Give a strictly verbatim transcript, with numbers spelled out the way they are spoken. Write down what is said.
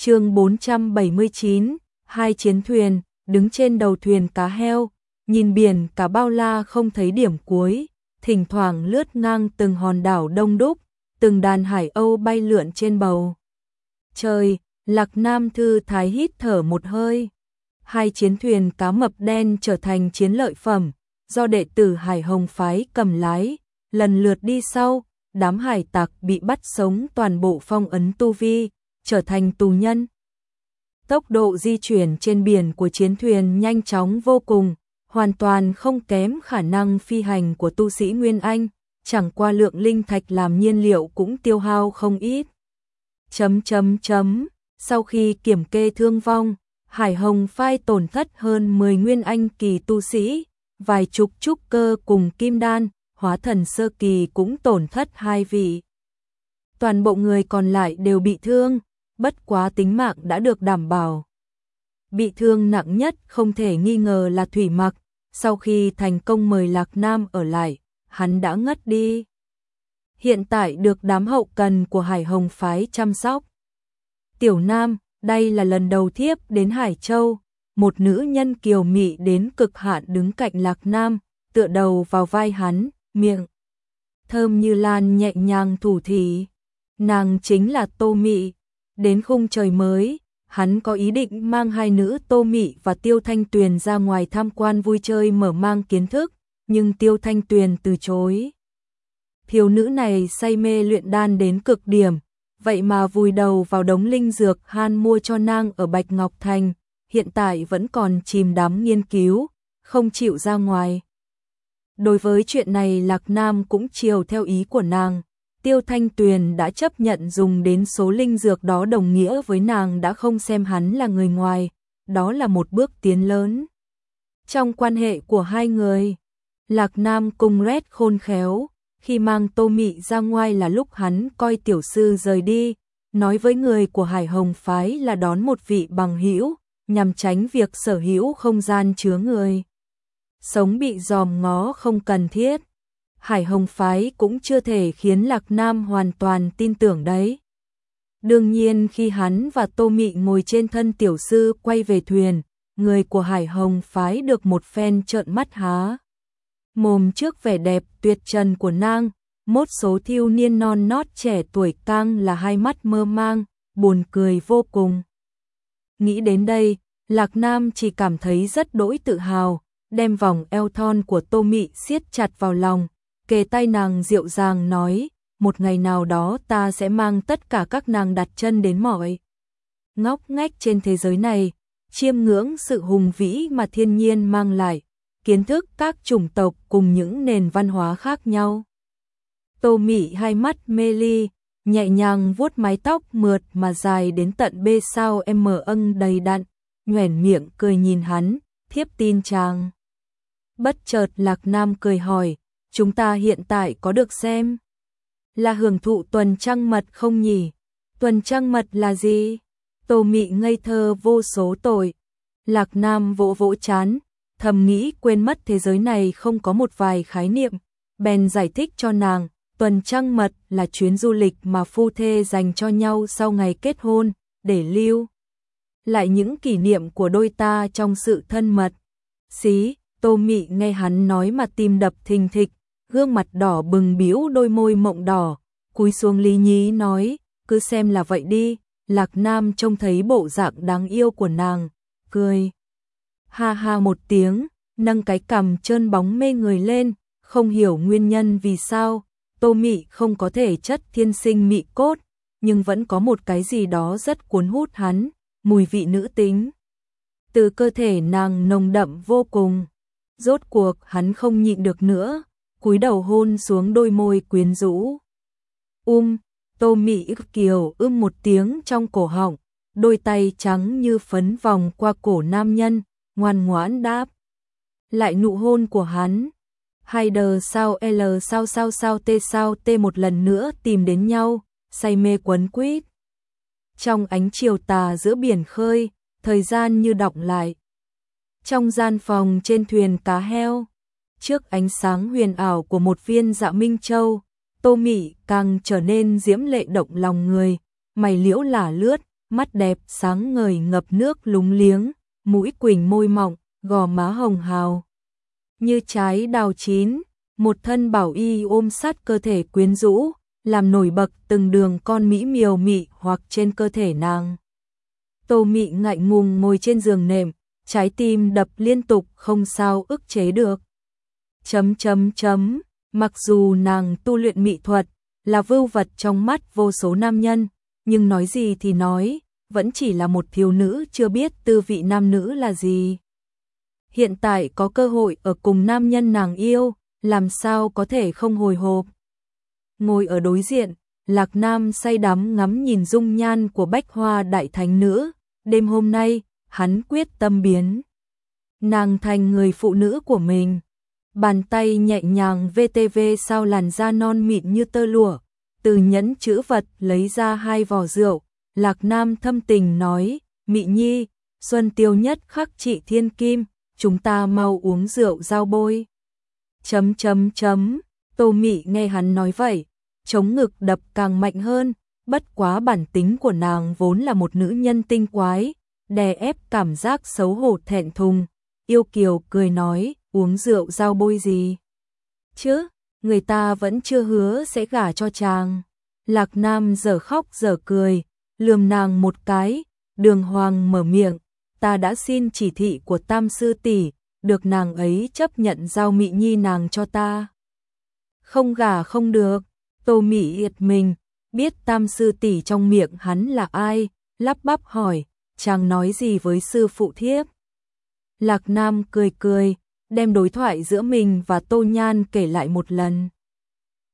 Chương bốn trăm bảy mươi chín, hai chiến thuyền, đứng trên đầu thuyền cá heo, nhìn biển cả bao la không thấy điểm cuối, thỉnh thoảng lướt ngang từng hòn đảo đông đúc, từng đàn hải âu bay lượn trên bầu trời. Lạc Nam thư thái hít thở một hơi. Hai chiến thuyền cá mập đen trở thành chiến lợi phẩm, do đệ tử Hải Hồng phái cầm lái, lần lượt đi sau, đám hải tặc bị bắt sống toàn bộ phong ấn tu vi, trở thành tù nhân. Tốc độ di chuyển trên biển của chiến thuyền nhanh chóng vô cùng, hoàn toàn không kém khả năng phi hành của tu sĩ Nguyên Anh, chẳng qua lượng linh thạch làm nhiên liệu cũng tiêu hao không ít. Chấm chấm chấm, sau khi kiểm kê thương vong, Hải Hồng phái tổn thất hơn mười Nguyên Anh kỳ tu sĩ, vài chục trúc cơ cùng kim đan, hóa thần sơ kỳ cũng tổn thất hai vị. Toàn bộ người còn lại đều bị thương, bất quá tính mạng đã được đảm bảo. Bị thương nặng nhất không thể nghi ngờ là Thủy Mặc, sau khi thành công mời Lạc Nam ở lại, hắn đã ngất đi. Hiện tại được đám hậu cần của Hải Hồng phái chăm sóc. Tiểu Nam, đây là lần đầu thiếp đến Hải Châu, một nữ nhân kiều mị đến cực hạn đứng cạnh Lạc Nam, tựa đầu vào vai hắn, miệng thơm như lan nhẹ nhàng thủ thỉ. Nàng chính là Tô Mị. Đến khung trời mới, hắn có ý định mang hai nữ Tô Mị và Tiêu Thanh Tuyền ra ngoài tham quan vui chơi mở mang kiến thức, nhưng Tiêu Thanh Tuyền từ chối. Thiếu nữ này say mê luyện đan đến cực điểm, vậy mà vùi đầu vào đống linh dược han mua cho nàng ở Bạch Ngọc Thành, hiện tại vẫn còn chìm đắm nghiên cứu, không chịu ra ngoài. Đối với chuyện này Lạc Nam cũng chiều theo ý của nàng. Tiêu Thanh Tuyền đã chấp nhận dùng đến số linh dược đó đồng nghĩa với nàng đã không xem hắn là người ngoài, đó là một bước tiến lớn. Trong quan hệ của hai người, Lạc Nam cùng Red khôn khéo, khi mang Tô Mị ra ngoài là lúc hắn coi tiểu sư rời đi, nói với người của Hải Hồng phái là đón một vị bằng hữu, nhằm tránh việc sở hữu không gian chứa người sống bị dòm ngó không cần thiết. Hải Hồng phái cũng chưa thể khiến Lạc Nam hoàn toàn tin tưởng đấy. Đương nhiên khi hắn và Tô Mị ngồi trên thân tiểu sư quay về thuyền, người của Hải Hồng phái được một phen trợn mắt há mồm trước vẻ đẹp tuyệt trần của nàng, mốt số thiếu niên non nót trẻ tuổi càng là hai mắt mơ mang, buồn cười vô cùng. Nghĩ đến đây, Lạc Nam chỉ cảm thấy rất đỗi tự hào, đem vòng eo thon của Tô Mị siết chặt vào lòng, kề tay nàng dịu dàng nói, một ngày nào đó ta sẽ mang tất cả các nàng đặt chân đến mọi ngóc ngách trên thế giới này, chiêm ngưỡng sự hùng vĩ mà thiên nhiên mang lại, kiến thức các chủng tộc cùng những nền văn hóa khác nhau. Tô Mị hai mắt mê ly, nhẹ nhàng vuốt mái tóc mượt mà dài đến tận bê sao em mờ âng đầy đặn, nhoẻn miệng cười nhìn hắn, thiếp tin chàng. Bất chợt Lạc Nam cười hỏi, chúng ta hiện tại có được xem là hưởng thụ tuần trăng mật không nhỉ? Tuần trăng mật là gì? Tô Mị ngây thơ vô số tội. Lạc Nam vỗ vỗ chán, thầm nghĩ quên mất thế giới này không có một vài khái niệm, bèn giải thích cho nàng, tuần trăng mật là chuyến du lịch mà phu thê dành cho nhau sau ngày kết hôn, để lưu lại những kỷ niệm của đôi ta trong sự thân mật. Xí, Tô Mị nghe hắn nói mà tim đập thình thịch, gương mặt đỏ bừng biếu đôi môi mộng đỏ, cúi xuống lý nhí nói, cứ xem là vậy đi. Lạc Nam trông thấy bộ dạng đáng yêu của nàng, cười ha ha một tiếng, nâng cái cằm trơn bóng mê người lên, không hiểu nguyên nhân vì sao Tô Mị không có thể chất thiên sinh mị cốt, nhưng vẫn có một cái gì đó rất cuốn hút hắn, mùi vị nữ tính từ cơ thể nàng nồng đậm vô cùng. Rốt cuộc hắn không nhịn được nữa, cúi đầu hôn xuống đôi môi quyến rũ. Um, Tô Mị ức kiều ưm một tiếng trong cổ họng, đôi tay trắng như phấn vòng qua cổ nam nhân, ngoan ngoãn đáp lại nụ hôn của hắn. Hai đờ sao L sao sao sao T sao T một lần nữa tìm đến nhau, say mê quấn quýt. Trong ánh chiều tà giữa biển khơi, thời gian như đọng lại. Trong gian phòng trên thuyền cá heo, trước ánh sáng huyền ảo của một viên Dạ Minh Châu, Tô Mị càng trở nên diễm lệ động lòng người, mày liễu lả lướt, mắt đẹp sáng ngời ngập nước lúng liếng, mũi quỳnh môi mọng, gò má hồng hào như trái đào chín, một thân bảo y ôm sát cơ thể quyến rũ, làm nổi bật từng đường con mỹ miều mị hoặc trên cơ thể nàng. Tô Mị ngại ngùng ngồi trên giường nệm, trái tim đập liên tục không sao ức chế được. Chấm chấm chấm, mặc dù nàng tu luyện mỹ thuật, là vưu vật trong mắt vô số nam nhân, nhưng nói gì thì nói, vẫn chỉ là một thiếu nữ chưa biết tư vị nam nữ là gì. Hiện tại có cơ hội ở cùng nam nhân nàng yêu, làm sao có thể không hồi hộp. Ngồi ở đối diện, Lạc Nam say đắm ngắm nhìn dung nhan của Bách Hoa đại thánh nữ, đêm hôm nay, hắn quyết tâm biến nàng thành người phụ nữ của mình. Bàn tay nhẹ nhàng vê tê vê sau làn da non mịn như tơ lụa, từ nhẫn chữ vật lấy ra hai vò rượu, Lạc Nam thâm tình nói, Mị Nhi, xuân tiêu nhất khắc trị thiên kim, chúng ta mau uống rượu giao bôi. Chấm chấm chấm, Tô Mị nghe hắn nói vậy, chống ngực đập càng mạnh hơn, bất quá bản tính của nàng vốn là một nữ nhân tinh quái, đè ép cảm giác xấu hổ thẹn thùng, yêu kiều cười nói, uống rượu giao bôi gì chứ, người ta vẫn chưa hứa sẽ gả cho chàng. Lạc Nam dở khóc dở cười, lườm nàng một cái, đường hoàng mở miệng, ta đã xin chỉ thị của Tam sư tỷ, được nàng ấy chấp nhận giao Mị Nhi nàng cho ta. Không gả không được. Tô Mị yệt mình, biết Tam sư tỷ trong miệng hắn là ai, lắp bắp hỏi, chàng nói gì với sư phụ thiếp? Lạc Nam cười cười, đem đối thoại giữa mình và Tô Nhan kể lại một lần.